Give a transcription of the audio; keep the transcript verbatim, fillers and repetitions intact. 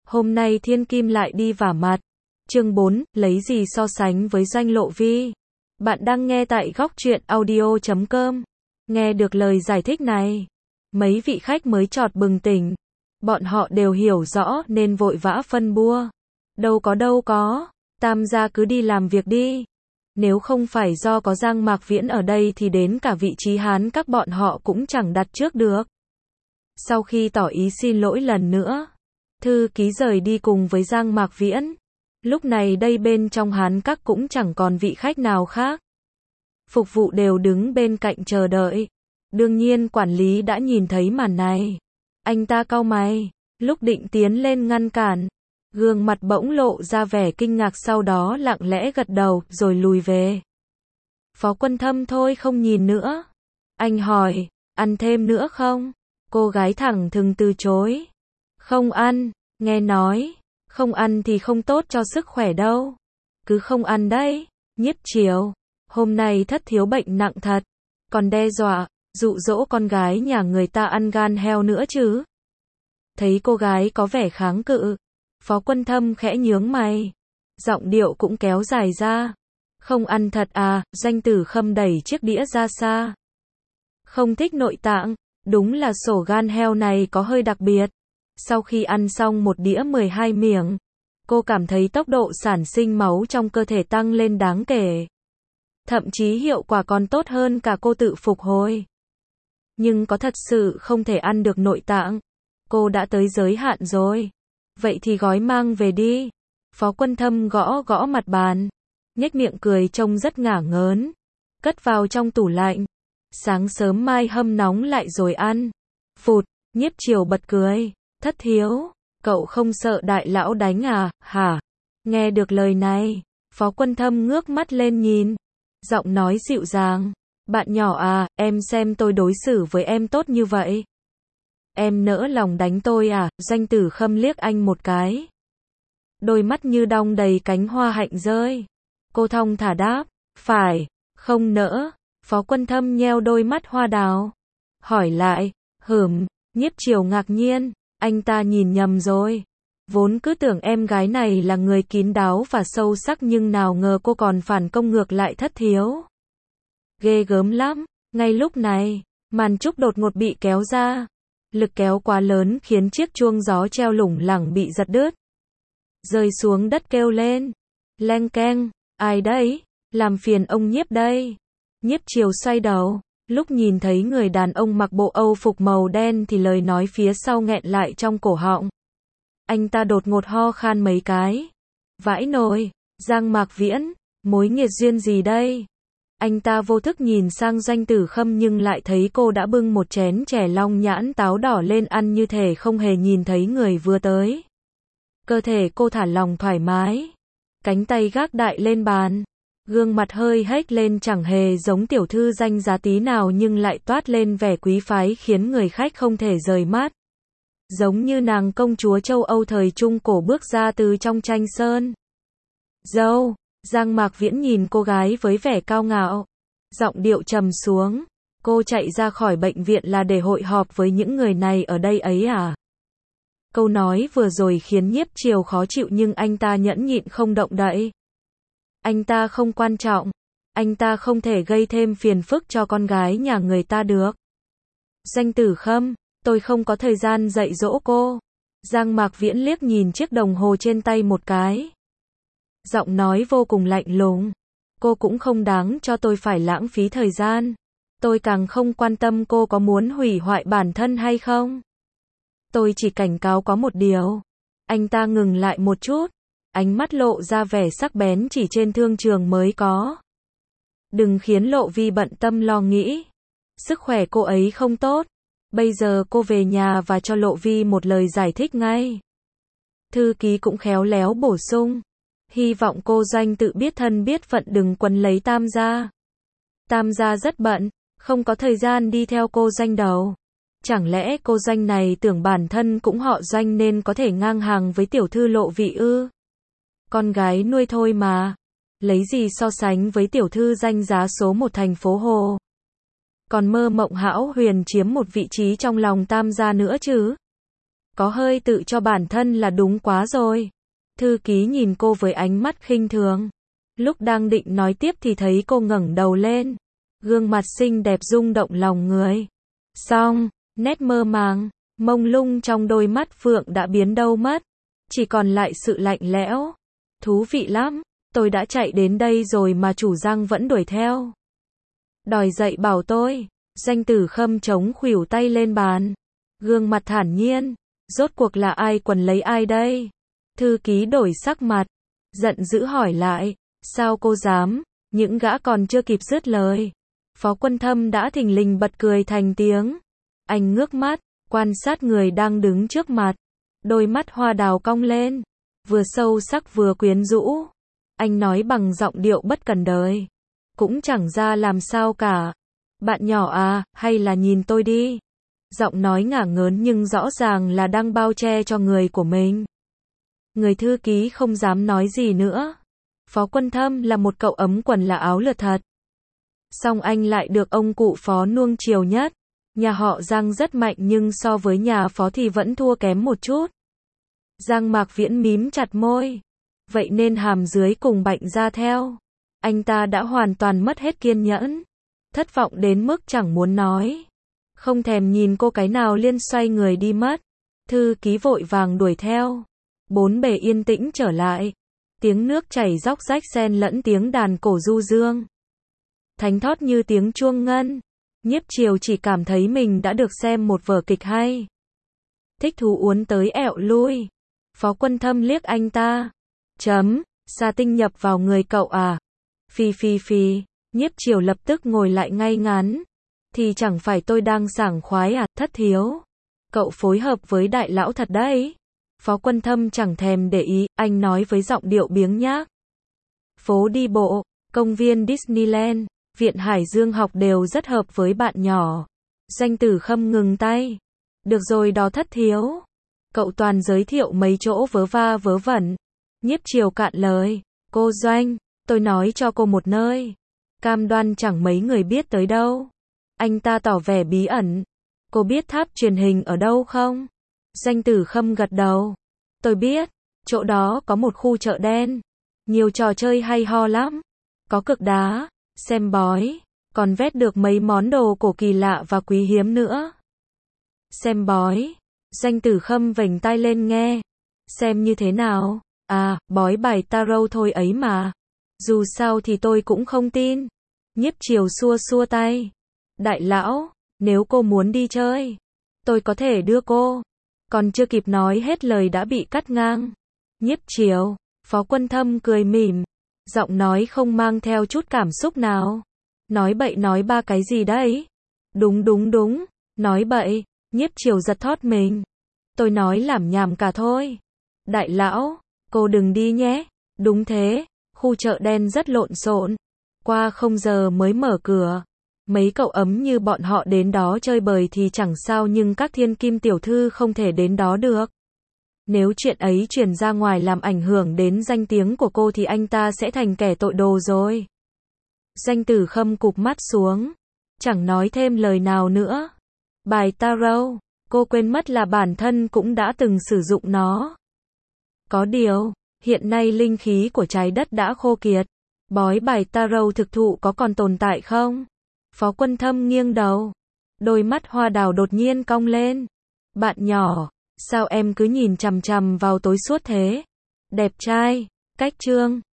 Hôm nay Thiên Kim lại đi vả mặt. Chương bốn, lấy gì so sánh với Doanh Lộ Vi? Bạn đang nghe tại góc truyện audio chấm com. Nghe được lời giải thích này, mấy vị khách mới chợt bừng tỉnh. Bọn họ đều hiểu rõ nên vội vã phân bua. Đâu có đâu có, Tam gia cứ đi làm việc đi. Nếu không phải do có Giang Mạc Viễn ở đây thì đến cả vị trí Hán các bọn họ cũng chẳng đặt trước được. Sau khi tỏ ý xin lỗi lần nữa, thư ký rời đi cùng với Giang Mạc Viễn. Lúc này đây bên trong Hán các cũng chẳng còn vị khách nào khác. Phục vụ đều đứng bên cạnh chờ đợi. Đương nhiên quản lý đã nhìn thấy màn này. Anh ta cau mày, lúc định tiến lên ngăn cản. Gương mặt bỗng lộ ra vẻ kinh ngạc, sau đó lặng lẽ gật đầu rồi lùi về. Phó Quân Thâm thôi không nhìn nữa. Anh hỏi, ăn thêm nữa không? Cô gái thẳng thừng từ chối. Không ăn, nghe nói, không ăn thì không tốt cho sức khỏe đâu. Cứ không ăn đấy. Nhiếp Chiều, hôm nay Thất thiếu bệnh nặng thật. Còn đe dọa, dụ dỗ con gái nhà người ta ăn gan heo nữa chứ. Thấy cô gái có vẻ kháng cự, Phó Quân Thâm khẽ nhướng mày. Giọng điệu cũng kéo dài ra. Không ăn thật à? Doanh Tử Khâm đẩy chiếc đĩa ra xa. Không thích nội tạng. Đúng là sổ gan heo này có hơi đặc biệt. Sau khi ăn xong một đĩa mười hai miếng, cô cảm thấy tốc độ sản sinh máu trong cơ thể tăng lên đáng kể. Thậm chí hiệu quả còn tốt hơn cả cô tự phục hồi. Nhưng có thật sự không thể ăn được nội tạng. Cô đã tới giới hạn rồi. Vậy thì gói mang về đi. Phó Quân Thâm gõ gõ mặt bàn, nhếch miệng cười trông rất ngả ngớn. Cất vào trong tủ lạnh. Sáng sớm mai hâm nóng lại rồi ăn. Phụt, Nhiếp Chiều bật cười. Thất thiếu, cậu không sợ đại lão đánh à, hả? Nghe được lời này, Phó Quân Thâm ngước mắt lên nhìn. Giọng nói dịu dàng. Bạn nhỏ à, em xem tôi đối xử với em tốt như vậy. Em nỡ lòng đánh tôi à? Doanh Tử Khâm liếc anh một cái. Đôi mắt như đong đầy cánh hoa hạnh rơi. Cô thong thả đáp, phải, không nỡ. Phó Quân Thâm nheo đôi mắt hoa đào. Hỏi lại, hửm, Nhiếp Chiều ngạc nhiên, anh ta nhìn nhầm rồi. Vốn cứ tưởng em gái này là người kín đáo và sâu sắc, nhưng nào ngờ cô còn phản công ngược lại Thất thiếu. Ghê gớm lắm. Ngay lúc này, màn trúc đột ngột bị kéo ra. Lực kéo quá lớn khiến chiếc chuông gió treo lủng lẳng bị giật đứt. Rơi xuống đất kêu lên. Leng keng, ai đấy? Làm phiền ông Nhiếp đây. Nhiếp Chiều xoay đầu. Lúc nhìn thấy người đàn ông mặc bộ Âu phục màu đen thì lời nói phía sau nghẹn lại trong cổ họng. Anh ta đột ngột ho khan mấy cái. Vãi nồi, Giang Mạc Viễn, mối nghiệt duyên gì đây? Anh ta vô thức nhìn sang Doanh Tử Khâm nhưng lại thấy cô đã bưng một chén chè long nhãn táo đỏ lên ăn như thể không hề nhìn thấy người vừa tới. Cơ thể cô thả lỏng thoải mái. Cánh tay gác đại lên bàn. Gương mặt hơi hếch lên, chẳng hề giống tiểu thư danh giá tí nào nhưng lại toát lên vẻ quý phái khiến người khách không thể rời mắt. Giống như nàng công chúa châu Âu thời Trung Cổ bước ra từ trong tranh sơn. Dâu, Giang Mạc Viễn nhìn cô gái với vẻ cao ngạo. Giọng điệu trầm xuống. Cô chạy ra khỏi bệnh viện là để hội họp với những người này ở đây ấy à? Câu nói vừa rồi khiến Nhiếp Chiều khó chịu nhưng anh ta nhẫn nhịn không động đậy. Anh ta không quan trọng. Anh ta không thể gây thêm phiền phức cho con gái nhà người ta được. Doanh Tử Khâm, tôi không có thời gian dạy dỗ cô. Giang Mạc Viễn liếc nhìn chiếc đồng hồ trên tay một cái. Giọng nói vô cùng lạnh lùng. Cô cũng không đáng cho tôi phải lãng phí thời gian. Tôi càng không quan tâm cô có muốn hủy hoại bản thân hay không. Tôi chỉ cảnh cáo có một điều. Anh ta ngừng lại một chút. Ánh mắt lộ ra vẻ sắc bén chỉ trên thương trường mới có. Đừng khiến Lộ Vi bận tâm lo nghĩ. Sức khỏe cô ấy không tốt. Bây giờ cô về nhà và cho Lộ Vi một lời giải thích ngay. Thư ký cũng khéo léo bổ sung. Hy vọng cô Doanh tự biết thân biết phận, đừng quấn lấy Tam gia. Tam gia rất bận, không có thời gian đi theo cô Doanh đâu. Chẳng lẽ cô Doanh này tưởng bản thân cũng họ Doanh nên có thể ngang hàng với tiểu thư Lộ Vi ư? Con gái nuôi thôi mà. Lấy gì so sánh với tiểu thư danh giá số một thành phố Hồ. Còn mơ mộng hão huyền chiếm một vị trí trong lòng Tam gia nữa chứ. có hơi tự cho bản thân là đúng quá rồi. Thư ký nhìn cô với ánh mắt khinh thường. Lúc đang định nói tiếp thì thấy cô ngẩng đầu lên. Gương mặt xinh đẹp rung động lòng người. Xong, nét mơ màng, mông lung trong đôi mắt Phượng đã biến đâu mất. Chỉ còn lại sự lạnh lẽo. Thú vị lắm, tôi đã chạy đến đây rồi mà chủ Giang vẫn đuổi theo. Đòi dậy bảo tôi. Danh Tử Khâm chống khuỷu tay lên bàn. Gương mặt thản nhiên. Rốt cuộc là ai quần lấy ai đây? Thư ký đổi sắc mặt. Giận dữ hỏi lại. Sao cô dám? Những gã còn chưa kịp dứt lời. Phó Quân Thâm đã thình lình bật cười thành tiếng. Anh ngước mắt, quan sát người đang đứng trước mặt. Đôi mắt hoa đào cong lên. Vừa sâu sắc vừa quyến rũ. Anh nói bằng giọng điệu bất cần đời. Cũng chẳng ra làm sao cả. Bạn nhỏ à, hay là nhìn tôi đi. Giọng nói ngả ngớn nhưng rõ ràng là đang bao che cho người của mình. Người thư ký không dám nói gì nữa. Phó Quân Thâm là một cậu ấm quần là áo lượt thật. Song anh lại được ông cụ Phó nuông chiều nhất. Nhà họ Giang rất mạnh nhưng so với nhà Phó thì vẫn thua kém một chút. Giang Mạc Viễn mím chặt môi. Vậy nên hàm dưới cùng bệnh ra theo. Anh ta đã hoàn toàn mất hết kiên nhẫn. Thất vọng đến mức chẳng muốn nói. Không thèm nhìn cô cái nào liên xoay người đi mất. Thư ký vội vàng đuổi theo. Bốn bề yên tĩnh trở lại. Tiếng nước chảy róc rách xen lẫn tiếng đàn cổ du dương. Thánh thót như tiếng chuông ngân. Nhiếp Triều chỉ cảm thấy mình đã được xem một vở kịch hay. Thích thú uốn tới ẹo lui. Phó Quân Thâm liếc anh ta. Chấm, sa tinh nhập vào người cậu à? Phi phi phi. Nhiếp Triều lập tức ngồi lại ngay ngắn. Thì chẳng phải tôi đang sảng khoái à, Thất thiếu. Cậu phối hợp với đại lão thật đấy. Phó Quân Thâm chẳng thèm để ý, anh nói với giọng điệu biếng nhác. Phố đi bộ, công viên Disneyland, viện Hải Dương học đều rất hợp với bạn nhỏ. Danh Tử Khâm ngừng tay. Được rồi đó Thất thiếu. Cậu toàn giới thiệu mấy chỗ vớ va vớ vẩn. Nhiếp Triều cạn lời. Cô Doanh, tôi nói cho cô một nơi. Cam đoan chẳng mấy người biết tới đâu. Anh ta tỏ vẻ bí ẩn. Cô biết tháp truyền hình ở đâu không? Danh Tử Khâm gật đầu. Tôi biết, chỗ đó có một khu chợ đen. Nhiều trò chơi hay ho lắm. Có cực đá, xem bói, còn vét được mấy món đồ cổ kỳ lạ và quý hiếm nữa. Xem bói. Danh Tử Khâm vểnh tai lên nghe. Xem như thế nào? À, bói bài tarot thôi ấy mà. Dù sao thì tôi cũng không tin. Nhiếp Triều xua xua tay. Đại lão, nếu cô muốn đi chơi, tôi có thể đưa cô. Còn chưa kịp nói hết lời đã bị cắt ngang. Nhiếp Triều, Phó Quân Thâm cười mỉm. Giọng nói không mang theo chút cảm xúc nào. Nói bậy nói ba cái gì đấy? Đúng đúng đúng, nói bậy. Nhiếp Triều giật thót mình. Tôi nói lảm nhảm cả thôi. Đại lão, cô đừng đi nhé. Đúng thế, khu chợ đen rất lộn xộn. Qua không giờ mới mở cửa. Mấy cậu ấm như bọn họ đến đó chơi bời thì chẳng sao nhưng các thiên kim tiểu thư không thể đến đó được. Nếu chuyện ấy truyền ra ngoài làm ảnh hưởng đến danh tiếng của cô thì anh ta sẽ thành kẻ tội đồ rồi. Danh Tử Khâm cụp mắt xuống. Chẳng nói thêm lời nào nữa. Bài tarot, cô quên mất là bản thân cũng đã từng sử dụng nó. Có điều, hiện nay linh khí của trái đất đã khô kiệt. Bói bài tarot thực thụ có còn tồn tại không? Phó Quân Thâm nghiêng đầu. Đôi mắt hoa đào đột nhiên cong lên. Bạn nhỏ, sao em cứ nhìn chằm chằm vào tối suốt thế? Đẹp trai, cách trương.